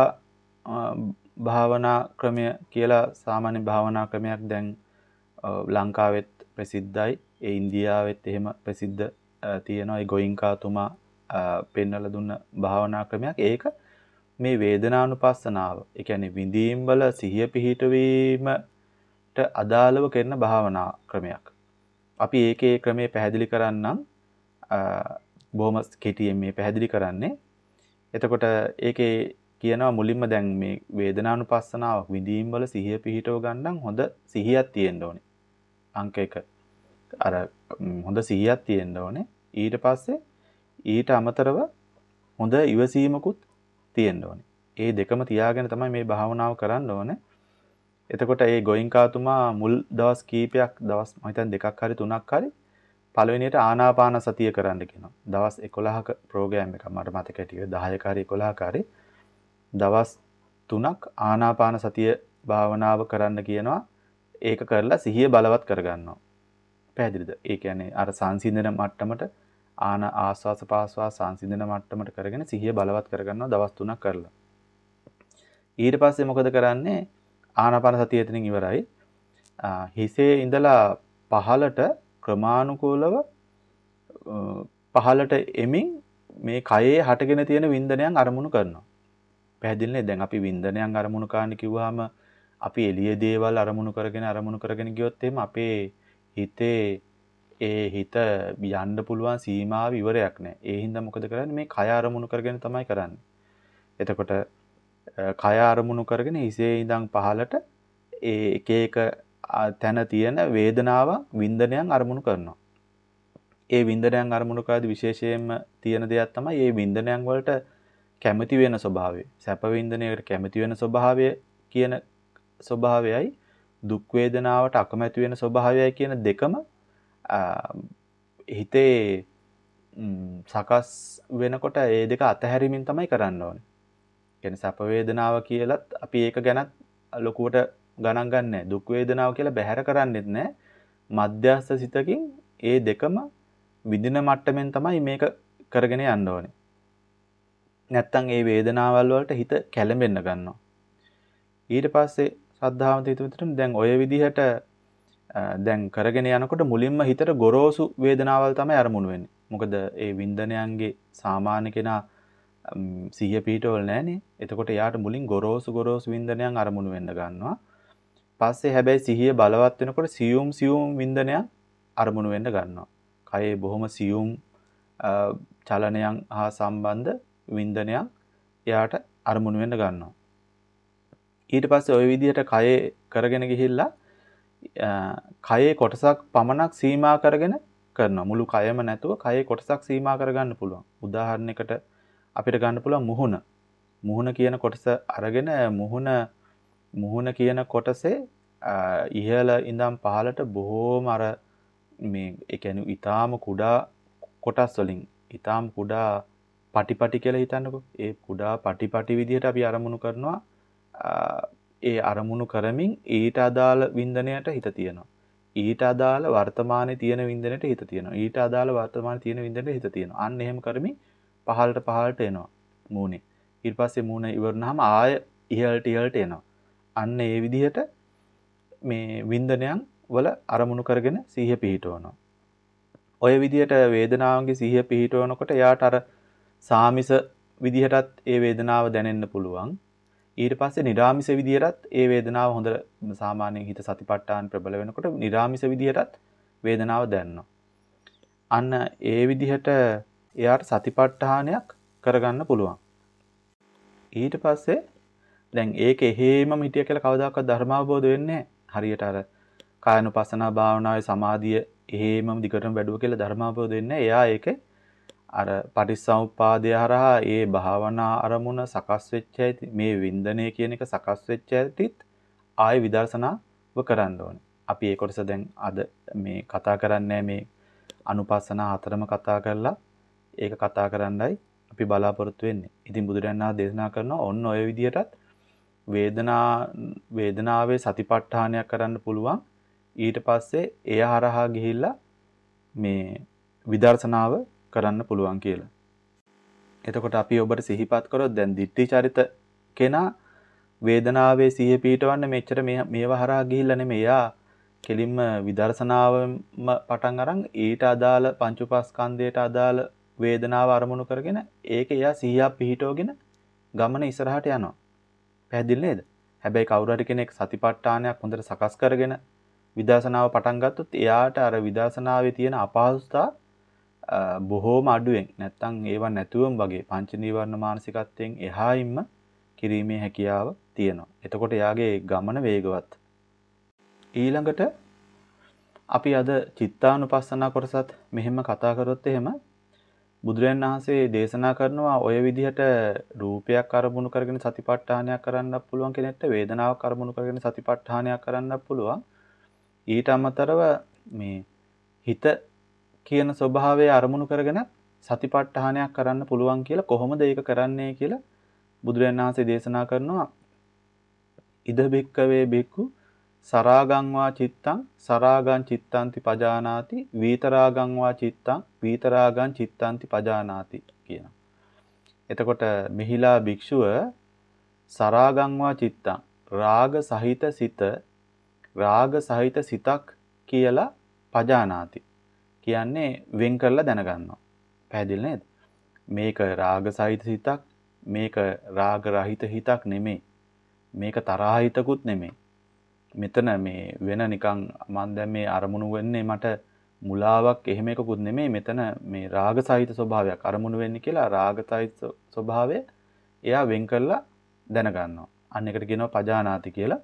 [SPEAKER 1] භාවනා ක්‍රමය කියලා සාමාන්‍ය භාවනා ක්‍රමයක් දැන් ලංකාවෙත් ප්‍රසිද්ධයි. ඒ ඉන්දියාවෙත් එහෙම ප්‍රසිද්ධ තියෙනවා. ඒ ගෝයින්කා තුමා පෙන්වලා දුන්න භාවනා ක්‍රමයක්. ඒක මේ වේදනානුපස්සනාව, ඒ කියන්නේ විඳීම් වල සිහිය පිහිටවීමට අදාළව කරන භාවනා ක්‍රමයක්. අපි ඒකේ ක්‍රමයේ පැහැදිලි කරන්නම් බොහොම කෙටියෙන් මේ පැහැදිලි කරන්නේ. එතකොට ඒකේ කියනවා මුලින්ම දැන් මේ වේදනානුපස්සනාවක් විඳීම් වල සිහිය පිහිටව ගන්න හොඳ සිහියක් තියෙන්න ඕනේ. අංක එක. අර හොඳ සිහියක් තියෙන්න ඕනේ. ඊට පස්සේ ඊට අමතරව හොඳ ඉවසීමකුත් තියෙන්න ඕනේ. ඒ දෙකම තියාගෙන තමයි මේ භාවනාව කරන්න ඕනේ. එතකොට ඒ ගෝයින්කාතුමා මුල් දවස් කීපයක් දවස් මම හිතන්නේ දෙකක් හරි තුනක් හරි පළවෙනියට ආනාපාන සතිය කරන්න කියනවා. දවස් එකොළහක ප්‍රෝග්‍රෑම් එකක් මට මතක හිටියේ දහයක හරි එකොළහක හරි දවස් තුනක් ආනාපාන සතිය භාවනාව කරන්න කියනවා. ඒක කරලා සිහිය බලවත් කරගන්නවා. පැහැදිලිද? ඒ කියන්නේ අර සංසිඳන මට්ටමට ආන ආස්වාස පාස්වාස සංසිඳන මට්ටමට කරගෙන සිහිය බලවත් කරගන්නවා දවස් තුනක් කරලා. ඊට පස්සේ මොකද කරන්නේ? ආනාපාන සතිය එතනින් ඉවරයි. හිසේ ඉඳලා පහළට ක්‍රමානුකූලව පහළට එමින් මේ කයේ හටගෙන තියෙන වින්දනයන් අරමුණු කරනවා. පැහැදිලිනේ? දැන් අපි වින්දනයන් අරමුණු කරන්න කිව්වහම අපි එළිය දේවල් අරමුණු කරගෙන අරමුණු කරගෙන ගියොත් එහෙම අපේ හිතේ ඒ හිත යන්න පුළුවන් සීමාව ඉවරයක් නැහැ. ඒ හින්දා මොකද කරන්නේ? මේ කය අරමුණු කරගෙන තමයි කරන්නේ. එතකොට කය අරමුණු කරගෙන හිසේ ඉඳන් පහළට ඒ එක එක තැන තියෙන වේදනාව වින්දනයන් අරමුණු කරනවා. ඒ වින්දනයන් අරමුණු කරද්දී විශේෂයෙන්ම තියෙන දෙයක් තමයි මේ වින්දනයන් වලට කැමති වෙන ස්වභාවය. සැප වින්දනයකට කැමති වෙන ස්වභාවය කියන ස්වභාවයයි දුක් වේදනාවට අකමැති වෙන ස්වභාවයයි කියන දෙකම හිතේ සකස් වෙනකොට ඒ දෙක අතහැරීමෙන් තමයි කරන්න ඕනේ. කියන්නේ සැප වේදනාව කියලත් අපි ඒක ගැනත් ලොකුවට ගණන් ගන්නෑ. දුක් වේදනාව කියලා බැහැර කරන්නෙත් නෑ. මධ්‍යස්ථ සිතකින් ඒ දෙකම විඳින මට්ටමින් තමයි මේක කරගෙන යන්න ඕනේ. නැත්තම් ඒ වේදනාවල් වලට හිත කැළඹෙන්න ගන්නවා. ඊට පස්සේ ශ්‍රද්ධාවන්ත හිතවිතට දැන් ඔය විදිහට දැන් කරගෙන යනකොට මුලින්ම හිතට ගොරෝසු වේදනාවල් තමයි අරමුණු වෙන්නේ. මොකද ඒ වින්දනයන්ගේ සාමාන්‍ය කෙනා සිහිය පිහිටවල නැහනේ. එතකොට යාට මුලින් ගොරෝසු ගොරෝසු වින්දනයන් අරමුණු වෙන්න ගන්නවා. පස්සේ හැබැයි සිහිය බලවත් වෙනකොට සියුම් සියුම් වින්දනයන් අරමුණු වෙන්න ගන්නවා. කයේ බොහොම සියුම් චලනයන් හා සම්බන්ධ වින්දනයන් එයාට අරමුණු වෙන්න ගන්නවා. ඊට පස්සේ ওই විදිහට කයේ කරගෙන ගිහිල්ලා කයේ කොටසක් පමණක් සීමා කරගෙන කරනවා. මුළු කයම නැතුව කයේ කොටසක් සීමා කරගන්න පුළුවන්. උදාහරණයකට අපිට ගන්න පුළුවන් මුහුණ. මුහුණ කියන කොටස අරගෙන මුහුණ මුහුණ කියන කොටසේ ඉහළ ඉඳන් පහළට බොහෝම අර මේ ඒ කියන්නේ ඊටාම කුඩා කොටස් වලින් ඊටාම කුඩා පටි පටි කියලා හිතන්නකෝ. ඒ කුඩා පටි පටි විදිහට අපි අරමුණු කරනවා. ඒ අරමුණු කරමින් ඊට අදාළ වින්දනයට හිත තියනවා. ඊට අදාළ වර්තමානයේ තියෙන වින්දනයට හිත තියනවා. ඊට අදාළ වර්තමානයේ තියෙන වින්දනයට හිත තියනවා. අන්න එහෙම කරමින් පහළට පහළට එනවා මූණේ. ඊට පස්සේ මූණ ඉවරනහම ආය ඉහළට ඉහළට එනවා. අන්න ඒ විදිහට මේ වින්දනයන් වල අරමුණු කරගෙන සිහිය පිහිටවනවා. ඔය විදිහට වේදනාවන්ගේ සිහිය පිහිටවනකොට එයාට අර සාමිස විදිහටත් ඒ වේදනාව දැනෙන්න පුළුවන්. ඊට පස්සේ නිරාමිස විදිහටත් ඒ වේදනාව හොඳ සාමාන්‍යයෙන් හිත සතිපට්ඨාන ප්‍රබල වෙනකොට නිරාමිස විදිහටත් වේදනාව දැනෙනවා. අන්න ඒ විදිහට එයාට සතිපට්ඨානයක් කරගන්න පුළුවන්. ඊට පස්සේ දැන් ඒක එහෙමම හිටිය කියලා කවදාකවත් ධර්මාවබෝධ වෙන්නේ නැහැ. හරියට අර කායනුපස්සනා භාවනාවේ සමාධිය එහෙමම දිගටම වැඩුව කියලා ධර්මාවබෝධ වෙන්නේ නැහැ. එයා ඒකේ අර පටිච්චසමුප්පාදය හරහා ඒ භාවනා අරමුණ සකස් වෙච්ච ඇති මේ වින්දනය කියන එක සකස් වෙච්ච ඇතිත් ආයේ විදර්ශනාව කරන්න ඕනේ. අපි ඒ කොටස දැන් අද මේ කතා කරන්නේ මේ අනුපස්සනා හතරම කතා කරලා ඒක කතා කරන්නයි අපි බලාපොරොත්තු වෙන්නේ. ඉතින් බුදුරජාණන් වහන්සේ දේශනා කරනවා ඔන්න ඔය විදිහටත් වේදනා වේදනාවේ සතිපට්ඨානයක් කරන්න පුළුවන්. ඊට පස්සේ එය හරහා ගිහිල්ලා මේ විදර්ශනාව කරන්න පුළුවන් කියලා. එතකොට අපි ඔබට සිහිපත් කරොත් දැන් දිට්ඨි චරිත කෙනා වේදනාවේ සිහිය පිහිටවන්න මෙච්චර මේවා හරහා ගිහිල්ලා නෙමෙයි. යා කෙලින්ම විදර්ශනාවම පටන් අරන් ඊට අදාළ පංච උපාස්කන්ධයට අදාළ වේදනාව අරමුණු කරගෙන ඒක එයා සිහිය පිහිටවගෙන ගමන ඉස්සරහට යනවා. පැහැදිලි නේද? හැබැයි කවුරු හරි කෙනෙක් සතිපට්ඨානයක් හොඳට සකස් කරගෙන විදර්ශනාව පටන් ගත්තොත් එයාට අර විදර්ශනාවේ තියෙන අපහසුතා බොහෝම අඩුවෙන් නැත්තම් ඒවා නැතුවම වගේ පංච නීවරණ මානසිකත්වයෙන් එහායින්ම කිරීමේ හැකියාව තියෙනවා. එතකොට එයාගේ ගමන වේගවත්. ඊළඟට අපි අද චිත්තානුපස්සනා කොටසත් මෙහෙම කතා කරොත් එහෙම බුදුරජාණන් වහන්සේ දේශනා කරනවා ඔය විදිහට රූපයක් අරමුණු කරගෙන සතිපට්ඨානයක් කරන්නත් පුළුවන් කෙනෙක්ට වේදනාවක් අරමුණු කරගෙන සතිපට්ඨානයක් කරන්නත් පුළුවන්. ඊට අමතරව මේ හිත කියන ස්වභාවය අරමුණු කරගෙන සතිපට්ඨානයක් කරන්න පුළුවන් කියලා කොහොමද ඒක කරන්නේ කියලා බුදුරජාණන් වහන්සේ දේශනා කරනවා. ඉද බික්කවේ බික්කු සරාගං වා චිත්තං සරාගං චිත්තන්ති පජානාති වීතරාගං වා චිත්තං වීතරාගං චිත්තන්ති පජානාති කියනවා. එතකොට මිහිලා භික්ෂුව සරාගං වා චිත්තං රාග සහිත සිත රාග සහිත සිතක් කියලා පජානාති කියන්නේ වෙන් කරලා දැනගන්නවා. පැහැදිලි නේද? මේක රාග සහිත සිතක් මේක රාග රහිත හිතක් නෙමෙයි. මේක තරහ හිතකුත් නෙමෙයි. මෙතන මේ වෙන නිකන් මම දැන් මේ අරමුණු වෙන්නේ මට මුලාවක් එහෙම එකකුත් නෙමෙයි. මෙතන මේ රාග සහිත ස්වභාවයක් අරමුණු වෙන්නේ කියලා රාග සහිත ස්වභාවය එයා වෙන් කරලා දැනගන්නවා. අන්න එකට කියනවා පජානාති කියලා.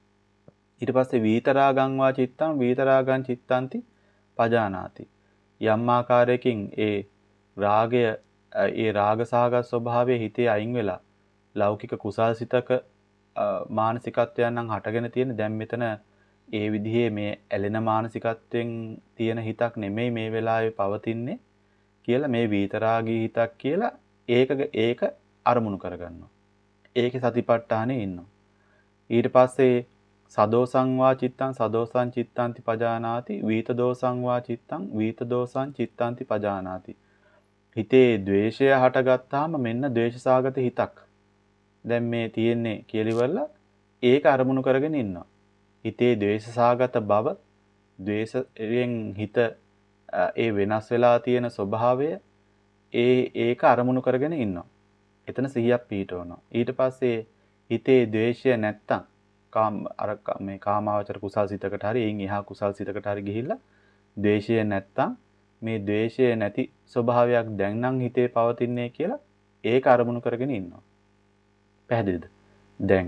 [SPEAKER 1] ඊට පස්සේ වීතරාගං වා චිත්තං වීතරාගං චිත්තන්ති පජානාති. යම් ආකාරයකින් ඒ රාගය ඒ රාග සහගත ස්වභාවයේ හිතේ අයින් වෙලා ලෞකික කුසල්සිතක මානසිකත්වයන් නම් හටගෙන තියෙන දැන් මෙතන ඒ විදිහේ මේ ඇලෙන මානසිකත්වයෙන් තියෙන හිතක් නෙමෙයි මේ වෙලාවේ පවතින්නේ කියලා මේ විතරාගී හිතක් කියලා ඒක ඒක අරමුණු කරගන්නවා. ඒකේ සතිපට්ඨානේ ඉන්නවා. ඊට පස්සේ සදෝසං වා චිත්තං සදෝසං චිත්තන්ති පජානාති වීත දෝසං වා චිත්තං වීත දෝසං චිත්තන්ති පජානාති. හිතේ ද්වේෂය හටගත්තාම මෙන්න ද්වේෂසාගත හිතක් දැන් මේ තියෙන්නේ කියලා ඉවරලා ඒක අරමුණු කරගෙන ඉන්නවා. හිතේ ද්වේෂසාගත බව ද්වේෂයෙන් හිත ඒ වෙනස් වෙලා තියෙන ස්වභාවය ඒ ඒක අරමුණු කරගෙන ඉන්නවා. එතන සිහියක් පිහිටවනවා. ඊට පස්සේ හිතේ ද්වේෂය නැත්තම් කාම අර මේ කාමාවචර කුසල්සිතකට හරි එයින් එහා කුසල්සිතකට හරි ගිහිල්ලා ද්වේෂය නැත්තම් මේ ද්වේෂය නැති ස්වභාවයක් දැන් නම් හිතේ පවතින්නේ කියලා ඒක අරමුණු කරගෙන ඉන්නවා. පැහැදිලිද? දැන්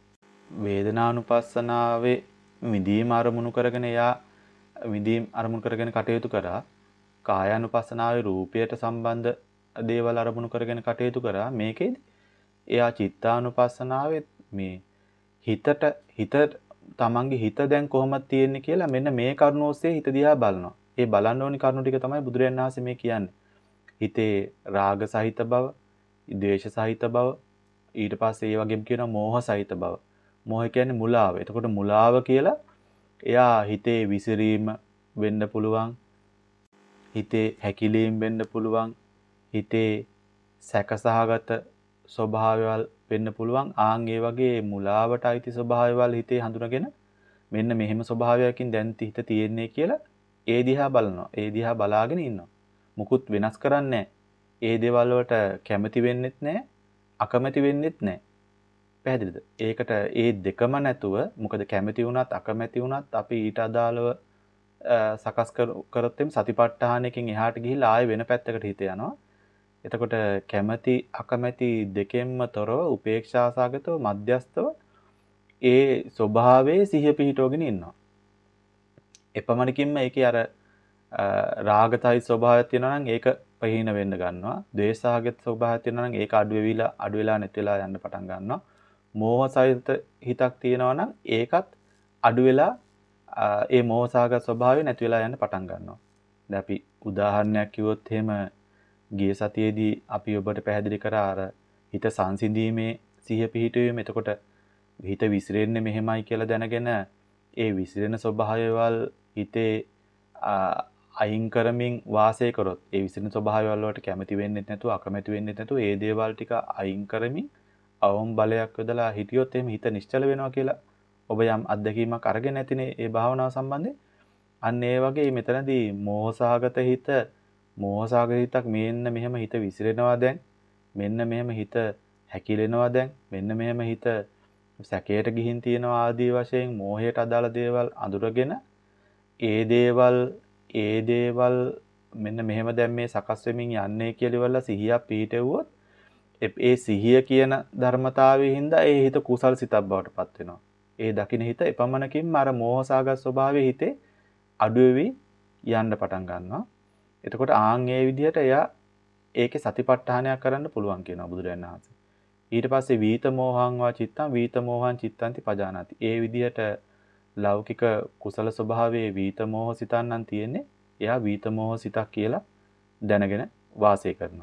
[SPEAKER 1] වේදනානුපස්සනාවේ විදීම අරමුණු කරගෙන එයා විදීම අරමුණු කරගෙන කටයුතු කරා. කායානුපස්සනාවේ රූපයට සම්බන්ධ දේවල් අරමුණු කරගෙන කටයුතු කරා. මේකෙදි එයා චිත්තානුපස්සනාවේ මේ හිතට හිත තමන්ගේ හිත දැන් කොහොමද තියෙන්නේ කියලා මෙන්න මේ කරුණ ඔස්සේ හිත දිහා බලනවා. ඒ බලන්න ඕනි කරුණු ටික තමයි බුදුරජාණන් වහන්සේ මේ කියන්නේ. හිතේ රාග සහිත බව, ද්වේෂ සහිත බව, ඊට පස්සේ ඒ වගේම කියනවා මෝහ සහිත බව. මෝහ කියන්නේ මුලාව. එතකොට මුලාව කියලා එයා හිතේ විසිරීම වෙන්න පුළුවන්. හිතේ හැකිලීම් වෙන්න පුළුවන්. හිතේ සැකසහගත ස්වභාවයල් වෙන්න පුළුවන්. ආන් ඒ වගේ මුලාවට අයිති ස්වභාවයල් හිතේ හඳුනගෙන මෙන්න මෙහෙම ස්වභාවයකින් දැන් හිත තියෙන්නේ කියලා ඒ දිහා බලනවා. ඒ දිහා බලාගෙන ඉන්නවා. මුකුත් වෙනස් කරන්නේ ඒ දේවල් වලට කැමති වෙන්නෙත් නැහැ, අකමැති වෙන්නෙත් නැහැ. පැහැදිලිද? ඒකට ඒ දෙකම නැතුව මොකද කැමති වුණත් අකමැති වුණත් අපි ඊට අදාළව සකස් කරොත් එම් සතිපට්ඨානයකින් එහාට ගිහිල්ලා ආයෙ වෙන පැත්තකට හිත යනවා. එතකොට කැමැති අකමැති දෙකෙන්ම තොරව උපේක්ෂා සාගතව මධ්‍යස්තව ඒ ස්වභාවයේ සිහිය පිහිටවගෙන ඉන්නවා. එපමණකින්ම ඒකේ අර රාගතයි ස්වභාවයක් තියෙනවා නම් ඒක පහින වෙන්න ගන්නවා. ද්වේෂාගත ස්වභාවයක් තියෙනවා නම් ඒක අඩු වෙවිලා අඩු වෙලා නැති වෙලා යන්න පටන් ගන්නවා. මෝහසහිත හිතක් තියෙනවා නම් ඒකත් අඩු වෙලා ඒ මෝහසාගත ස්වභාවය නැති වෙලා යන්න පටන් ගන්නවා. දැන් අපි උදාහරණයක් කිව්වොත් එහෙම ගිය සතියේදී අපි ඔබට පැහැදිලි කරා අර හිත සංසිඳීමේ සිහිය පිහිටුවීම. එතකොට හිත විසිරෙන්නේ මෙහෙමයි කියලා දැනගෙන ඒ විසිරෙන ස්වභාවයවල් හිතේ අයින් කරමින් වාසය කරොත් ඒ විසිරෙන ස්වභාවයවල වලට කැමති වෙන්නේ නැතුව අකමැති වෙන්නේ නැතුව ඒ දේවල් ටික අයින් කරමින් අවම බලයක් යොදලා හිටියොත් එහෙම හිත නිශ්චල වෙනවා කියලා ඔබ යම් අත්දැකීමක් අරගෙන නැතිනේ ඒ භාවනාව සම්බන්ධයෙන්. අන්න ඒ වගේ මෙතනදී මෝහසහගත හිත මෝහසහගත හිතක් මෙන්න මෙහෙම හිත විසිරෙනවා දැන් මෙන්න මෙහෙම හිත හැකිලෙනවා දැන්. මෙන්න මෙහෙම හිත සැකයට ගිහින් තියනවා ආදී වශයෙන් මෝහයට අදාළ දේවල් අඳුරගෙන ඒ දේවල් ඒ දේවල් මෙන්න මෙහෙම දැන් මේ සකස් වෙමින් යන්නේ කියලා ඉවරලා සිහියක් පිහිටෙව්වොත් ඒ සිහිය කියන ධර්මතාවයේ හින්දා ඒ හිත කුසල් සිතක් බවට පත් වෙනවා. ඒ දකින්න හිත එපමණකින්ම අර මෝහසාගත ස්වභාවයේ හිතේ අඩු වෙවි යන්න පටන් ගන්නවා. එතකොට ආන් ඒ විදිහට එයා ඒකේ සතිපට්ඨානයක් කරන්න පුළුවන් කියනවා බුදුරජාණන් වහන්සේ. ඊට පස්සේ වීත මෝහං වා චිත්තං වීත මෝහං චිත්තන්ති පජානාති. ඒ විදිහට ලෞකික කුසල ස්වභාවයේ වීත මෝහ සිතන්නන් තියෙන්නේ. එයා වීත මෝහ සිතක් කියලා දැනගෙන වාසය කරනවා.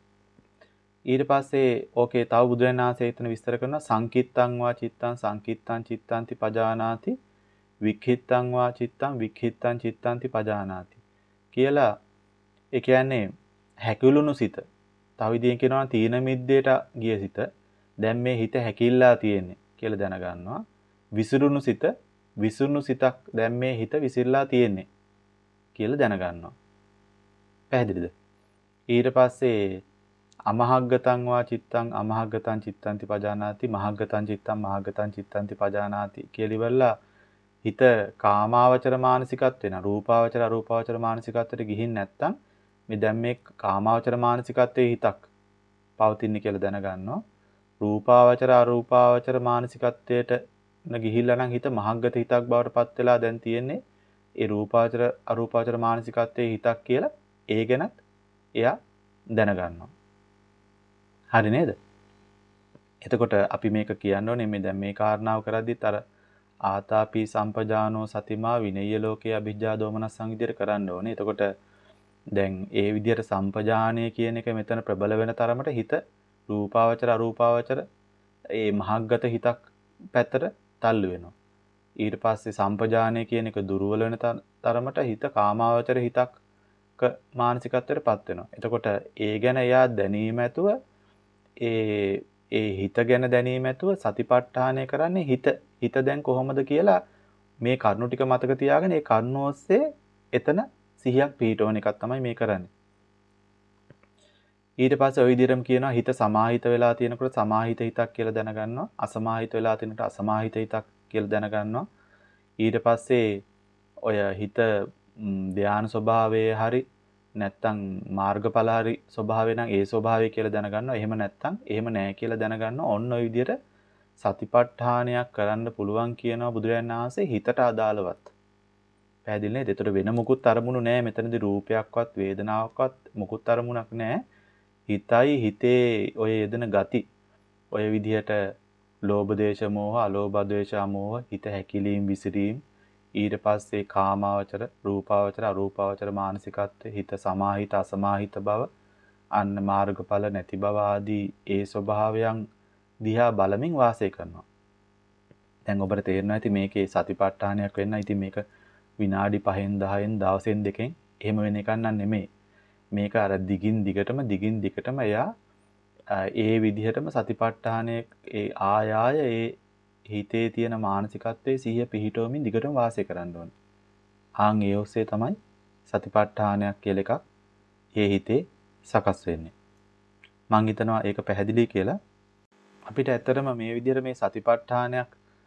[SPEAKER 1] ඊට පස්සේ ඕකේ තව බුදුරජාණන් වහන්සේ එතන විස්තර කරනවා සංකිත්තං වා චිත්තං සංකිත්තං චිත්තන්ති පජානාති වික්ඛිත්තං වා චිත්තං වික්ඛිත්තං චිත්තන්ති පජානාති කියලා. ඒ කියන්නේ හැකිලුණු සිත. තව විදිහෙන් කියනවා තීන මිද්දේට ගිය සිත. දැන් මේ හිත හැකිල්ලා තියෙන්නේ කියලා දැනගන්නවා. විසිරුණු සිත විසිරුණු සිතක් දැන් මේ හිත විසිරලා තියෙන්නේ කියලා දැනගන්නවා. පැහැදිලිද? ඊට පස්සේ අමහග්ගතං වා චිත්තං අමහග්ගතං චිත්තන්ති පජානාති මහග්ගතං චිත්තං මහග්ගතං චිත්තන්ති පජානාති කියලා ඉවරලා හිත කාමාවචර මානසිකත්ව වෙන රූපාවචර අරූපාවචර මානසිකත්වයට ගිහින් නැත්තම් මේ දැන් මේ කාමාවචර මානසිකත්වයේ හිතක් පවතින්නේ කියලා දැනගන්නවා. රූපාවචර අරූපාවචර මානසිකත්වයට න ගිහිල්ලා නම් හිත මහග්ගත හිතක් බවට පත් වෙලා දැන් තියෙන්නේ ඒ රූපාවචර අරූපාවචර මානසිකත්වයේ හිතක් කියලා ඒ ගැනත් එයා දැනගන්නවා. හරි නේද? එතකොට අපි මේක කියන්න ඕනේ මේ දැන් මේ කාරණාව කරද්දිත් අර ආතාපි සම්පජානෝ සතිමා විනය්‍ය ලෝකේ අභිජ්ජා දෝමනස්සං විදියට කරන්න ඕනේ. එතකොට දැන් ඒ විදියට සම්පජානය කියන එක මෙතන ප්‍රබල වෙන තරමට හිත රූපාවචර අරූපාවචර ඒ මහග්ගත හිතක් පැත්තට තල්ලු වෙනවා. ඊට පස්සේ සම්පජානය කියන එක දුර්වල වෙන තරමට හිත කාමාවචර හිතක් මානසිකත්වයට පත් වෙනවා. එතකොට ඒ ගැන එයා දැනීම ඇතුව ඒ ඒ හිත ගැන දැනීම ඇතුව සතිපට්ඨානය කරන්නේ හිත හිත දැන් කොහොමද කියලා මේ කරුණු ටික මතක තියාගෙන ඒ කරුණ ඔස්සේ එතන සිහියක් පිහිටවන එකක් තමයි මේ කරන්නේ. ඊට පස්සේ ওই විදිහටම කියනවා හිත සමාහිත වෙලා තියෙනකොට සමාහිත හිතක් කියලා දැනගන්නවා. අසමාහිත වෙලා තියෙනකොට අසමාහිත හිතක් කියලා දැනගන්නවා. ඊට පස්සේ ඔය හිත ධානය ස්වභාවයේ හරි නැත්තම් මාර්ගඵල හරි ස්වභාවය නම් ඒ ස්වභාවය කියලා දැනගන්නවා. එහෙම නැත්තම් එහෙම නැහැ කියලා දැනගන්නවා. ඔන්න ඔය විදිහට සතිපට්ඨානයක් කරන්න පුළුවන් කියනවා බුදුරජාණන් වහන්සේ හිතට අදාළවත්. පැහැදිලි නේද? ඒතර වෙන මුකුත් අරමුණු නැහැ. මෙතනදී රූපයක්වත් වේදනාවක්වත් මුකුත් අරමුණක් නැහැ. හිතයි හිතේ ඔය යෙදෙන ගති ඔය විදිහට ලෝභ දේශ මොහ අලෝභ ද්වේෂ අමෝහ හිත හැකිලීම් විසිරීම් ඊට පස්සේ කාමාවචර රූපාවචර අරූපාවචර මානසිකත්වයේ හිත සමාහිත අසමාහිත බව අන්න මාර්ගඵල නැති බව ආදී ඒ ස්වභාවයන් දිහා බලමින් වාසය කරනවා. දැන් ඔබට තේරෙනවා ඇති මේකේ සතිපට්ඨානයක් වෙන්න. ඉතින් මේක විනාඩි පහෙන් දහයෙන් දවසෙන් දෙකෙන් එහෙම වෙන එකක් නන් නෙමෙයි. මේක අර දිගින් දිගටම දිගින් දිගටම එයා ඒ විදිහටම සතිපට්ඨානයේ ඒ ආයාය ඒ හිතේ තියෙන මානසිකත්වයේ සිහිය පිහිටවමින් දිගටම වාසය කරන්න ඕනේ. ආන් ඒ ඔස්සේ තමයි සතිපට්ඨානයක් කියලා එකක් ඒ හිතේ සකස් වෙන්නේ. මම හිතනවා ඒක පැහැදිලි කියලා. අපිට ඇත්තටම මේ විදිහට මේ සතිපට්ඨානයක්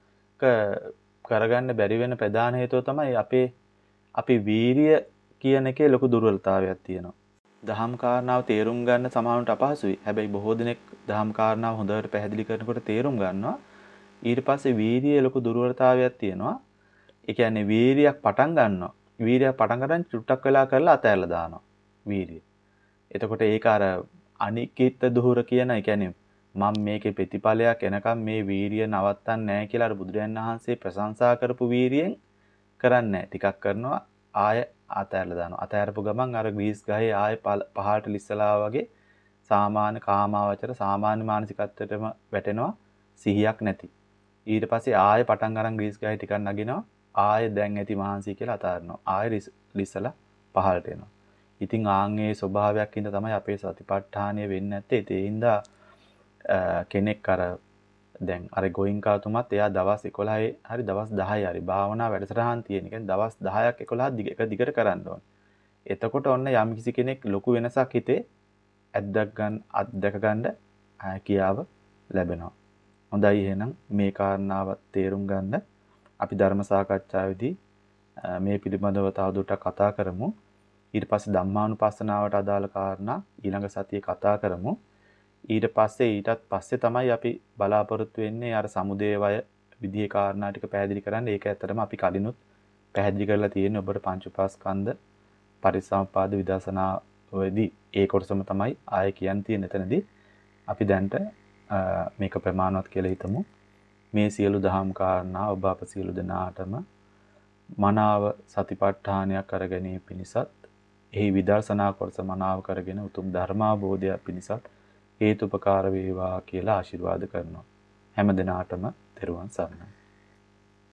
[SPEAKER 1] කරගන්න බැරි වෙන ප්‍රධාන හේතුව තමයි අපේ අපි වීරිය කියන එකේ ලොකු දුර්වලතාවයක් තියෙනවා. දහම් කාරණාව තේරුම් ගන්න සමහරවිට අපහසුයි. හැබැයි බොහෝ දෙනෙක් දහම් කාරණාව හොඳට පැහැදිලි කරනකොට තේරුම් ගන්නවා. ඊට පස්සේ වීරියේ ලොකු දුර්වලතාවයක් තියෙනවා. ඒ කියන්නේ වීරියක් පටන් ගන්නවා. වීරියක් පටන් ගන්න චුට්ටක් වෙලා කරලා අතහැරලා දානවා. වීරිය. එතකොට ඒක අර අනිකිත දුහුර කියන, ඒ කියන්නේ මම මේකේ ප්‍රතිඵලයක් එනකම් මේ වීරිය නවත්තන්නේ නැහැ කියලා අර බුදුරජාණන් වහන්සේ ප්‍රශංසා කරපු වීරියෙන් කරන්නේ නැහැ. ටිකක් කරනවා ආය අතහැරලා දානවා. අතහැරපු ගමන් අර ග්‍රීස් ගහේ ආය පහළට ලිස්සලා වගේ සාමාන්‍ය කාමාවචර සාමාන්‍ය මානසිකත්වයටම වැටෙනවා. සිහියක් නැති. ඊට පස්සේ ආය පටන් අරන් ග්‍රීස් ගහේ ටිකක් නගිනවා. ආය දැන් ඇති මහන්සි කියලා අතාරිනවා. ආය ලිස්සලා පහළට එනවා. ඉතින් ආන්ගේ ස්වභාවයක් ඉඳ තමයි අපේ සතිපට්ඨානය වෙන්නේ නැත්තේ. ඒ හින්දා කෙනෙක් අර දැන් අර ගෝයින්කාතුමත් එයා දවස් එකොළහේ හරි දවස් දහයේ හරි භාවනා වැඩසටහන් තියෙන. කියන්නේ දවස් දහයක් එකොළහක් දිග එක දිගට කරන්න ඕන. එතකොට ඔන්න යම් කිසි කෙනෙක් ලොකු වෙනසක් හිතේ අත්දැක ගන්න අත්දැක ගන්න කියාව ලැබෙනවා. හොඳයි එහෙනම් මේ කාරණාවත් තේරුම් ගන්න අපි ධර්ම සාකච්ඡාවේදී මේ පිළිබඳව තවදුරටත් කතා කරමු. ඊට පස්සේ ධම්මානුපස්සනාවට අදාළ කාරණා ඊළඟ සතියේ කතා කරමු. ඊට පස්සේ ඊටත් පස්සේ තමයි අපි බලාපොරොත්තු වෙන්නේ අර සමුදේ වය විදිහේ කාරණා ටික පැහැදිලි කරන්න. ඒක ඇත්තටම අපි කලිනුත් පැහැදිලි කරලා තියෙන්නේ ඔබට පංච උපාස්කන්ධ පරිසම්පාද විදර්ශනා වෙදී ඒ කොටසම තමයි ආයෙ කියන්න තියෙන එතනදී. අපි දැන්ට මේක ප්‍රමාණවත් කියලා හිතමු. මේ සියලු දහම් කාරණා ඔබ අප සියලු දෙනාටම මනාව සතිපට්ඨානයක් අරගැනීම පිණිසත් එහි විදර්ශනා කොටස මනාව කරගෙන උතුම් ධර්මාබෝධය පිණිසත් හේතුපකාර වේවා කියලා ආශිර්වාද කරනවා. හැම දිනාටම තෙරුවන් සරණයි.